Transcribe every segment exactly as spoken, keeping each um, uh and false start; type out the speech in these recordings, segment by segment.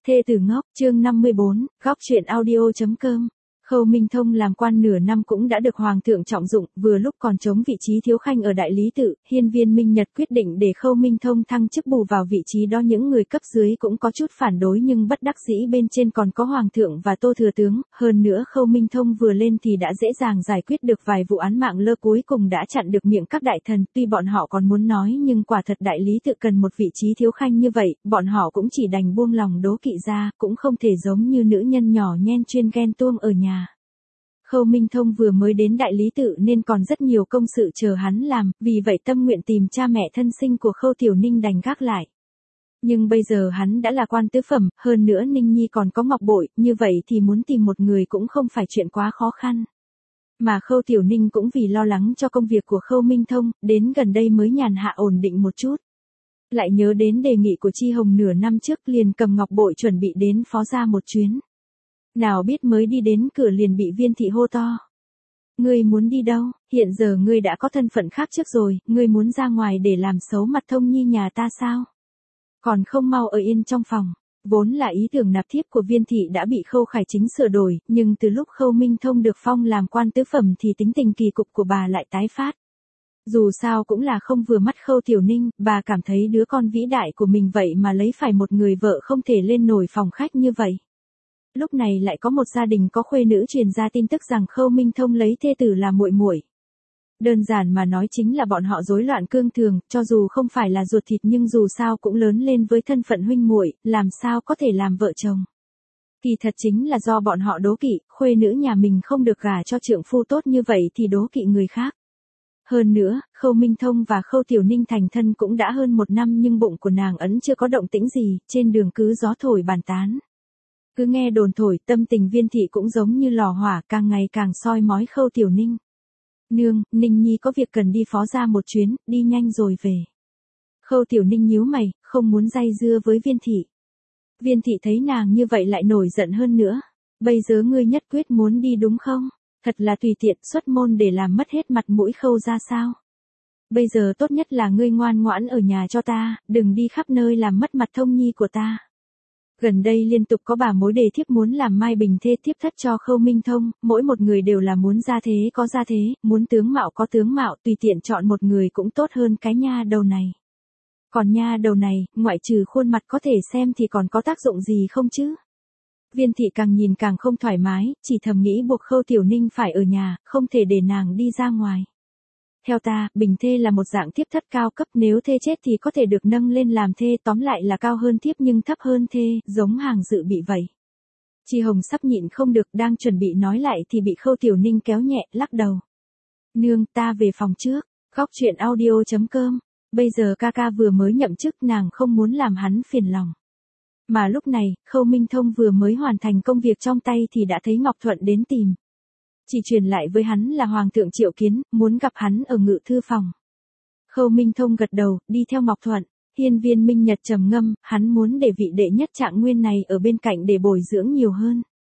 Thê tử ngốc, chương năm mươi bốn, góc truyện audio.com. Khâu Minh Thông làm quan nửa năm cũng đã được Hoàng thượng trọng dụng, vừa lúc còn trống vị trí thiếu khanh ở Đại Lý Tự, Hiên viên Minh Nhật quyết định để Khâu Minh Thông thăng chức bù vào vị trí đó. Những người cấp dưới cũng có chút phản đối nhưng bất đắc dĩ bên trên còn có Hoàng thượng và Tô Thừa Tướng, hơn nữa Khâu Minh Thông vừa lên thì đã dễ dàng giải quyết được vài vụ án mạng lơ, cuối cùng đã chặn được miệng các đại thần. Tuy bọn họ còn muốn nói nhưng quả thật Đại Lý Tự cần một vị trí thiếu khanh như vậy, bọn họ cũng chỉ đành buông lòng đố kỵ ra, cũng không thể giống như nữ nhân nhỏ nhen chuyên ghen tuông ở nhà. Khâu Minh Thông vừa mới đến Đại Lý Tự nên còn rất nhiều công sự chờ hắn làm, vì vậy tâm nguyện tìm cha mẹ thân sinh của Khâu Tiểu Ninh đành gác lại. Nhưng bây giờ hắn đã là quan tứ phẩm, hơn nữa Ninh Nhi còn có Ngọc Bội, như vậy thì muốn tìm một người cũng không phải chuyện quá khó khăn. Mà Khâu Tiểu Ninh cũng vì lo lắng cho công việc của Khâu Minh Thông, đến gần đây mới nhàn hạ ổn định một chút. Lại nhớ đến đề nghị của Chi Hồng nửa năm trước, liền cầm Ngọc Bội chuẩn bị đến phó gia một chuyến. Nào biết mới đi đến cửa liền bị Viên thị hô to. Ngươi muốn đi đâu, hiện giờ ngươi đã có thân phận khác trước rồi, ngươi muốn ra ngoài để làm xấu mặt Thông Nhi nhà ta sao? Còn không mau ở yên trong phòng. Vốn là ý tưởng nạp thiếp của Viên thị đã bị Khâu Khải Chính sửa đổi, nhưng từ lúc Khâu Minh Thông được phong làm quan tứ phẩm thì tính tình kỳ cục của bà lại tái phát. Dù sao cũng là không vừa mắt Khâu Tiểu Ninh, bà cảm thấy đứa con vĩ đại của mình vậy mà lấy phải một người vợ không thể lên nổi phòng khách như vậy. Lúc này lại có một gia đình có khuê nữ truyền ra tin tức rằng Khâu Minh Thông lấy thê tử là muội muội. Đơn giản mà nói chính là bọn họ rối loạn cương thường, cho dù không phải là ruột thịt nhưng dù sao cũng lớn lên với thân phận huynh muội, làm sao có thể làm vợ chồng. Thì thật chính là do bọn họ đố kỵ, khuê nữ nhà mình không được gả cho trượng phu tốt như vậy thì đố kỵ người khác. Hơn nữa, Khâu Minh Thông và Khâu Tiểu Ninh thành thân cũng đã hơn một năm nhưng bụng của nàng ấn chưa có động tĩnh gì, trên đường cứ gió thổi bàn tán. Cứ nghe đồn thổi, tâm tình Viên thị cũng giống như lò hỏa, càng ngày càng soi mói Khâu Tiểu Ninh. Nương, Ninh Nhi có việc cần đi phó gia một chuyến, đi nhanh rồi về. Khâu Tiểu Ninh nhíu mày, không muốn day dưa với Viên thị. Viên thị thấy nàng như vậy lại nổi giận hơn nữa. Bây giờ ngươi nhất quyết muốn đi đúng không? Thật là tùy tiện, xuất môn để làm mất hết mặt mũi Khâu ra sao? Bây giờ tốt nhất là ngươi ngoan ngoãn ở nhà cho ta, đừng đi khắp nơi làm mất mặt Thông Nhi của ta. Gần đây liên tục có bà mối đề thiếp muốn làm mai bình thê thiếp thất cho Khâu Minh Thông, mỗi một người đều là muốn gia thế có gia thế, muốn tướng mạo có tướng mạo, tùy tiện chọn một người cũng tốt hơn cái nha đầu này. Còn nha đầu này, ngoại trừ khuôn mặt có thể xem thì còn có tác dụng gì không chứ? Viên thị càng nhìn càng không thoải mái, chỉ thầm nghĩ buộc Khâu Tiểu Ninh phải ở nhà, không thể để nàng đi ra ngoài. Theo ta, bình thê là một dạng thiếp thất cao cấp, nếu thê chết thì có thể được nâng lên làm thê, tóm lại là cao hơn thiếp nhưng thấp hơn thê, giống hàng dự bị vậy. Chi Hồng sắp nhịn không được, đang chuẩn bị nói lại thì bị Khâu Tiểu Ninh kéo nhẹ, lắc đầu. Nương, ta về phòng trước, góc truyện audio.com, bây giờ ca ca vừa mới nhậm chức, nàng không muốn làm hắn phiền lòng. Mà lúc này, Khâu Minh Thông vừa mới hoàn thành công việc trong tay thì đã thấy Ngọc Thuận đến tìm. Chỉ truyền lại với hắn là Hoàng thượng triệu kiến, muốn gặp hắn ở ngự thư phòng. Khâu Minh Thông gật đầu, đi theo Ngọc Thuận. Hiên viên Minh Nhật trầm ngâm, hắn muốn để vị đệ nhất Trạng Nguyên này ở bên cạnh để bồi dưỡng nhiều hơn.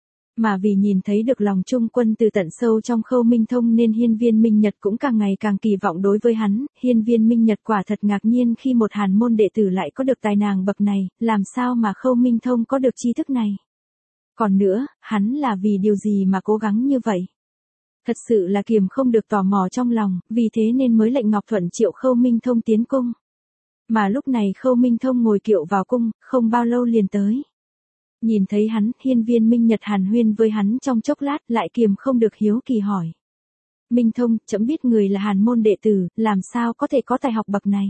Mà vì nhìn thấy được lòng trung quân từ tận sâu trong Khâu Minh Thông nên hiên viên Minh Nhật cũng càng ngày càng kỳ vọng đối với hắn. Hiên viên Minh Nhật quả thật ngạc nhiên khi một hàn môn đệ tử lại có được tài nàng bậc này, làm sao mà Khâu Minh Thông có được tri thức này. Còn nữa, hắn là vì điều gì mà cố gắng như vậy? Thật sự là kiềm không được tò mò trong lòng, vì thế nên mới lệnh Ngọc Thuận triệu Khâu Minh Thông tiến cung. Mà lúc này Khâu Minh Thông ngồi kiệu vào cung, không bao lâu liền tới. Nhìn thấy hắn, hiên viên Minh Nhật hàn huyên với hắn trong chốc lát, lại kiềm không được hiếu kỳ hỏi. Minh Thông, trẫm biết người là hàn môn đệ tử, làm sao có thể có tài học bậc này?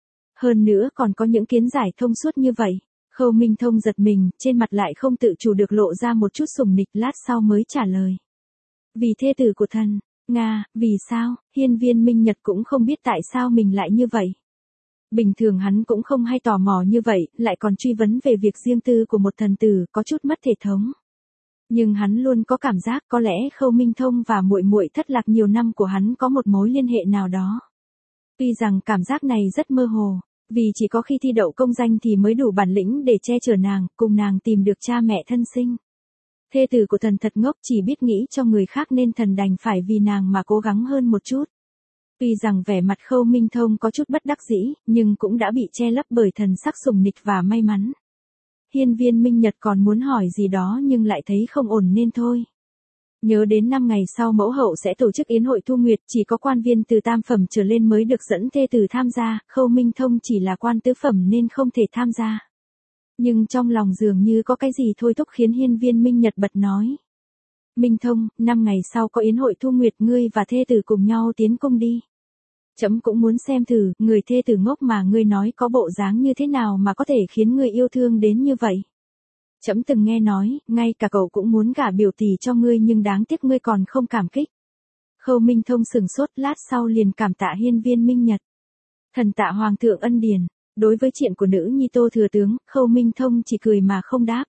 Hơn nữa còn có những kiến giải thông suốt như vậy. Khâu Minh Thông giật mình, trên mặt lại không tự chủ được lộ ra một chút sùng nịch, lát sau mới trả lời. Vì thê tử của thần. Nga, vì sao? Hiên viên Minh Nhật cũng không biết tại sao mình lại như vậy. Bình thường hắn cũng không hay tò mò như vậy, lại còn truy vấn về việc riêng tư của một thần tử, có chút mất thể thống. Nhưng hắn luôn có cảm giác có lẽ Khâu Minh Thông và muội muội thất lạc nhiều năm của hắn có một mối liên hệ nào đó. Tuy rằng cảm giác này rất mơ hồ, vì chỉ có khi thi đậu công danh thì mới đủ bản lĩnh để che chở nàng, cùng nàng tìm được cha mẹ thân sinh. Thê tử của thần thật ngốc, chỉ biết nghĩ cho người khác nên thần đành phải vì nàng mà cố gắng hơn một chút. Tuy rằng vẻ mặt Khâu Minh Thông có chút bất đắc dĩ, nhưng cũng đã bị che lấp bởi thần sắc sùng nịch và may mắn. Hiên Viên Minh Nhật còn muốn hỏi gì đó nhưng lại thấy không ổn nên thôi. Nhớ đến năm ngày sau mẫu hậu sẽ tổ chức yến hội thu nguyệt, chỉ có quan viên từ tam phẩm trở lên mới được dẫn thê tử tham gia, Khâu Minh Thông chỉ là quan tứ phẩm nên không thể tham gia. Nhưng trong lòng dường như có cái gì thôi thúc khiến Hiên Viên Minh Nhật bật nói. Minh Thông, năm ngày sau có yến hội thu nguyệt, ngươi và thê tử cùng nhau tiến cung đi. Trẫm cũng muốn xem thử, người thê tử ngốc mà ngươi nói có bộ dáng như thế nào mà có thể khiến ngươi yêu thương đến như vậy. Trẫm từng nghe nói, ngay cả cậu cũng muốn gả biểu tỷ cho ngươi nhưng đáng tiếc ngươi còn không cảm kích. Khâu Minh Thông sừng sốt, lát sau liền cảm tạ Hiên Viên Minh Nhật. Thần tạ Hoàng thượng ân điển. Đối với chuyện của nữ nhi Tô thừa tướng, Khâu Minh Thông chỉ cười mà không đáp.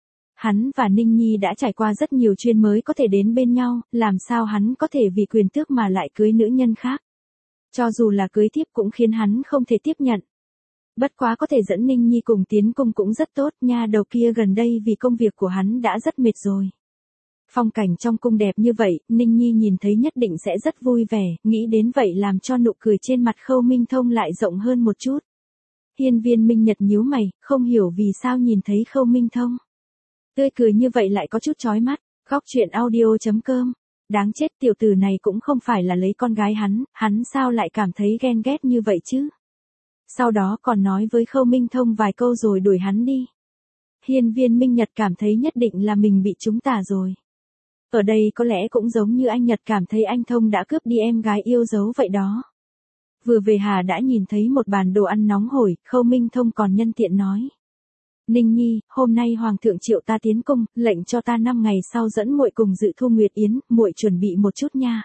Hắn và Ninh Nhi đã trải qua rất nhiều chuyên mới có thể đến bên nhau, làm sao hắn có thể vì quyền tước mà lại cưới nữ nhân khác. Cho dù là cưới tiếp cũng khiến hắn không thể tiếp nhận. Bất quá có thể dẫn Ninh Nhi cùng tiến cung cũng rất tốt, nha đầu kia gần đây vì công việc của hắn đã rất mệt rồi. Phong cảnh trong cung đẹp như vậy, Ninh Nhi nhìn thấy nhất định sẽ rất vui vẻ, nghĩ đến vậy làm cho nụ cười trên mặt Khâu Minh Thông lại rộng hơn một chút. Hiên Viên Minh Nhật nhíu mày, không hiểu vì sao nhìn thấy Khâu Minh Thông tươi cười như vậy lại có chút chói mắt. Góc truyện audio chấm com. Đáng chết, tiểu tử này cũng không phải là lấy con gái hắn, hắn sao lại cảm thấy ghen ghét như vậy chứ? Sau đó còn nói với Khâu Minh Thông vài câu rồi đuổi hắn đi. Hiên Viên Minh Nhật cảm thấy nhất định là mình bị trúng tà rồi. Ở đây có lẽ cũng giống như anh Nhật cảm thấy anh Thông đã cướp đi em gái yêu dấu vậy đó. Vừa về Hà đã nhìn thấy một bàn đồ ăn nóng hổi, Khâu Minh Thông còn nhân tiện nói. Ninh Nhi, hôm nay Hoàng thượng triệu ta tiến cung, lệnh cho ta năm ngày sau dẫn muội cùng dự thu nguyệt yến, muội chuẩn bị một chút nha.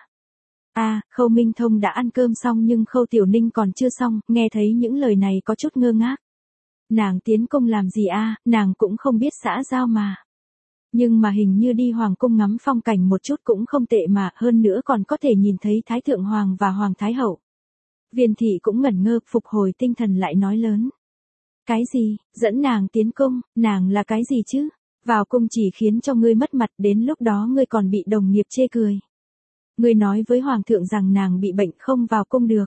À, Khâu Minh Thông đã ăn cơm xong nhưng Khâu Tiểu Ninh còn chưa xong, nghe thấy những lời này có chút ngơ ngác. Nàng tiến cung làm gì a? À, nàng cũng không biết xã giao mà. Nhưng mà hình như đi Hoàng cung ngắm phong cảnh một chút cũng không tệ mà, hơn nữa còn có thể nhìn thấy Thái Thượng Hoàng và Hoàng Thái Hậu. Viên thị cũng ngẩn ngơ, phục hồi tinh thần lại nói lớn. Cái gì, dẫn nàng tiến cung, nàng là cái gì chứ? Vào cung chỉ khiến cho ngươi mất mặt, đến lúc đó ngươi còn bị đồng nghiệp chê cười. Ngươi nói với Hoàng thượng rằng nàng bị bệnh không vào cung được.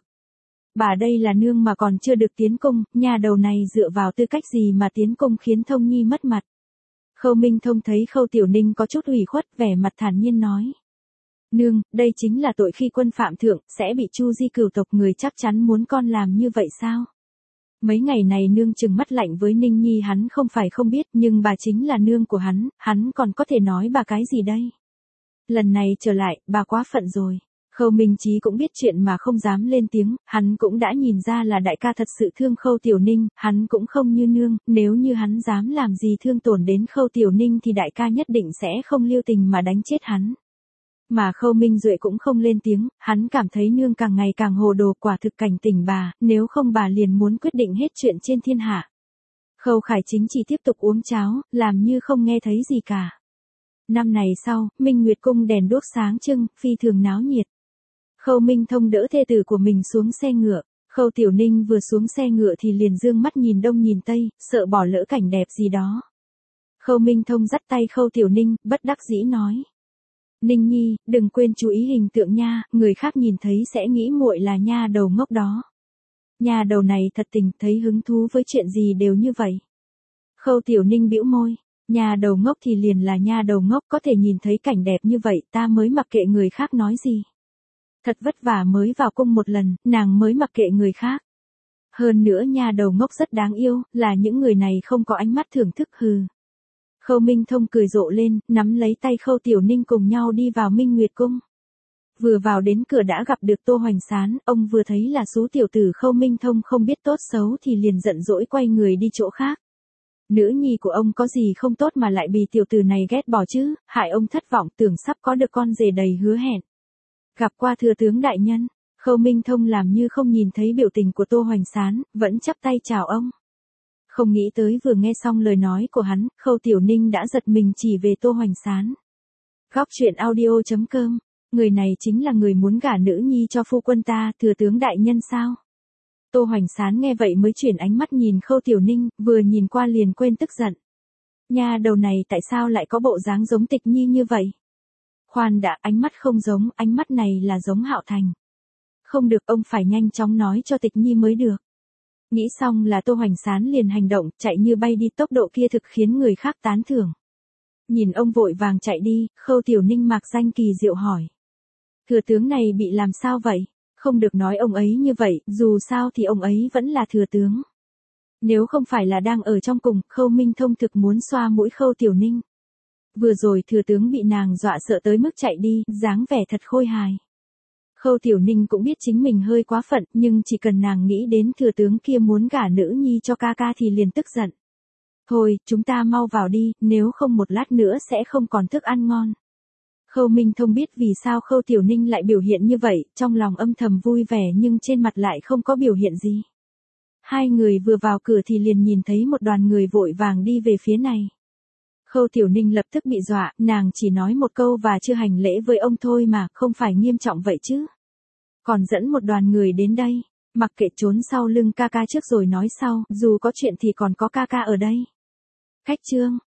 Bà đây là nương mà còn chưa được tiến cung, nhà đầu này dựa vào tư cách gì mà tiến cung khiến Thông Nhi mất mặt. Khâu Minh Thông thấy Khâu Tiểu Ninh có chút ủy khuất, vẻ mặt thản nhiên nói. Nương, đây chính là tội khi quân phạm thượng, sẽ bị chu di cửu tộc, người chắc chắn muốn con làm như vậy sao? Mấy ngày này nương trừng mắt lạnh với Ninh Nhi hắn không phải không biết, nhưng bà chính là nương của hắn, hắn còn có thể nói bà cái gì đây? Lần này trở lại, bà quá phận rồi. Khâu Minh Chí cũng biết chuyện mà không dám lên tiếng, hắn cũng đã nhìn ra là đại ca thật sự thương Khâu Tiểu Ninh, hắn cũng không như nương, nếu như hắn dám làm gì thương tổn đến Khâu Tiểu Ninh thì đại ca nhất định sẽ không lưu tình mà đánh chết hắn. Mà Khâu Minh Duệ cũng không lên tiếng, hắn cảm thấy nương càng ngày càng hồ đồ, quả thực cảnh tỉnh bà, nếu không bà liền muốn quyết định hết chuyện trên thiên hạ. Khâu Khải Chính chỉ tiếp tục uống cháo, làm như không nghe thấy gì cả. Năm này sau, Minh Nguyệt cung đèn đuốc sáng trưng, phi thường náo nhiệt. Khâu Minh Thông đỡ thê tử của mình xuống xe ngựa, Khâu Tiểu Ninh vừa xuống xe ngựa thì liền dương mắt nhìn đông nhìn tây, sợ bỏ lỡ cảnh đẹp gì đó. Khâu Minh Thông dắt tay Khâu Tiểu Ninh, bất đắc dĩ nói. Ninh Nhi, đừng quên chú ý hình tượng nha, người khác nhìn thấy sẽ nghĩ muội là nha đầu ngốc đó. Nha đầu này thật tình, thấy hứng thú với chuyện gì đều như vậy. Khâu Tiểu Ninh bĩu môi, nha đầu ngốc thì liền là nha đầu ngốc, có thể nhìn thấy cảnh đẹp như vậy ta mới mặc kệ người khác nói gì. Thật vất vả mới vào cung một lần, nàng mới mặc kệ người khác. Hơn nữa nha đầu ngốc rất đáng yêu, là những người này không có ánh mắt thưởng thức hừ. Khâu Minh Thông cười rộ lên, nắm lấy tay Khâu Tiểu Ninh cùng nhau đi vào Minh Nguyệt cung. Vừa vào đến cửa đã gặp được Tô Hoành Sán, ông vừa thấy là số tiểu tử Khâu Minh Thông không biết tốt xấu thì liền giận dỗi quay người đi chỗ khác. Nữ nhi của ông có gì không tốt mà lại bị tiểu tử này ghét bỏ chứ, hại ông thất vọng, tưởng sắp có được con rể đầy hứa hẹn. Gặp qua thừa tướng đại nhân, Khâu Minh Thông làm như không nhìn thấy biểu tình của Tô Hoành Sán, vẫn chắp tay chào ông. Không nghĩ tới vừa nghe xong lời nói của hắn, Khâu Tiểu Ninh đã giật mình chỉ về Tô Hoành Sán. Góc truyện audio chấm com, người này chính là người muốn gả nữ nhi cho phu quân ta, thừa tướng đại nhân sao? Tô Hoành Sán nghe vậy mới chuyển ánh mắt nhìn Khâu Tiểu Ninh, vừa nhìn qua liền quên tức giận. Nha đầu này tại sao lại có bộ dáng giống Tịch Nhi như vậy? Khoan đã, ánh mắt không giống, ánh mắt này là giống Hạo Thành. Không được, ông phải nhanh chóng nói cho Tịch Nhi mới được. Nghĩ xong là Tô Hoành Sán liền hành động, chạy như bay đi, tốc độ kia thực khiến người khác tán thưởng. Nhìn ông vội vàng chạy đi, Khâu Tiểu Ninh mạc danh kỳ diệu hỏi. Thừa tướng này bị làm sao vậy? Không được nói ông ấy như vậy, dù sao thì ông ấy vẫn là thừa tướng. Nếu không phải là đang ở trong cùng, Khâu Minh Thông thực muốn xoa mũi Khâu Tiểu Ninh. Vừa rồi thừa tướng bị nàng dọa sợ tới mức chạy đi, dáng vẻ thật khôi hài. Khâu Tiểu Ninh cũng biết chính mình hơi quá phận, nhưng chỉ cần nàng nghĩ đến thừa tướng kia muốn gả nữ nhi cho ca ca thì liền tức giận. Thôi, chúng ta mau vào đi, nếu không một lát nữa sẽ không còn thức ăn ngon. Khâu Minh Thông biết vì sao Khâu Tiểu Ninh lại biểu hiện như vậy, trong lòng âm thầm vui vẻ nhưng trên mặt lại không có biểu hiện gì. Hai người vừa vào cửa thì liền nhìn thấy một đoàn người vội vàng đi về phía này. Khâu Tiểu Ninh lập tức bị dọa, nàng chỉ nói một câu và chưa hành lễ với ông thôi mà, không phải nghiêm trọng vậy chứ. Còn dẫn một đoàn người đến đây, mặc kệ trốn sau lưng ca ca trước rồi nói sau, dù có chuyện thì còn có ca ca ở đây. Khách trương,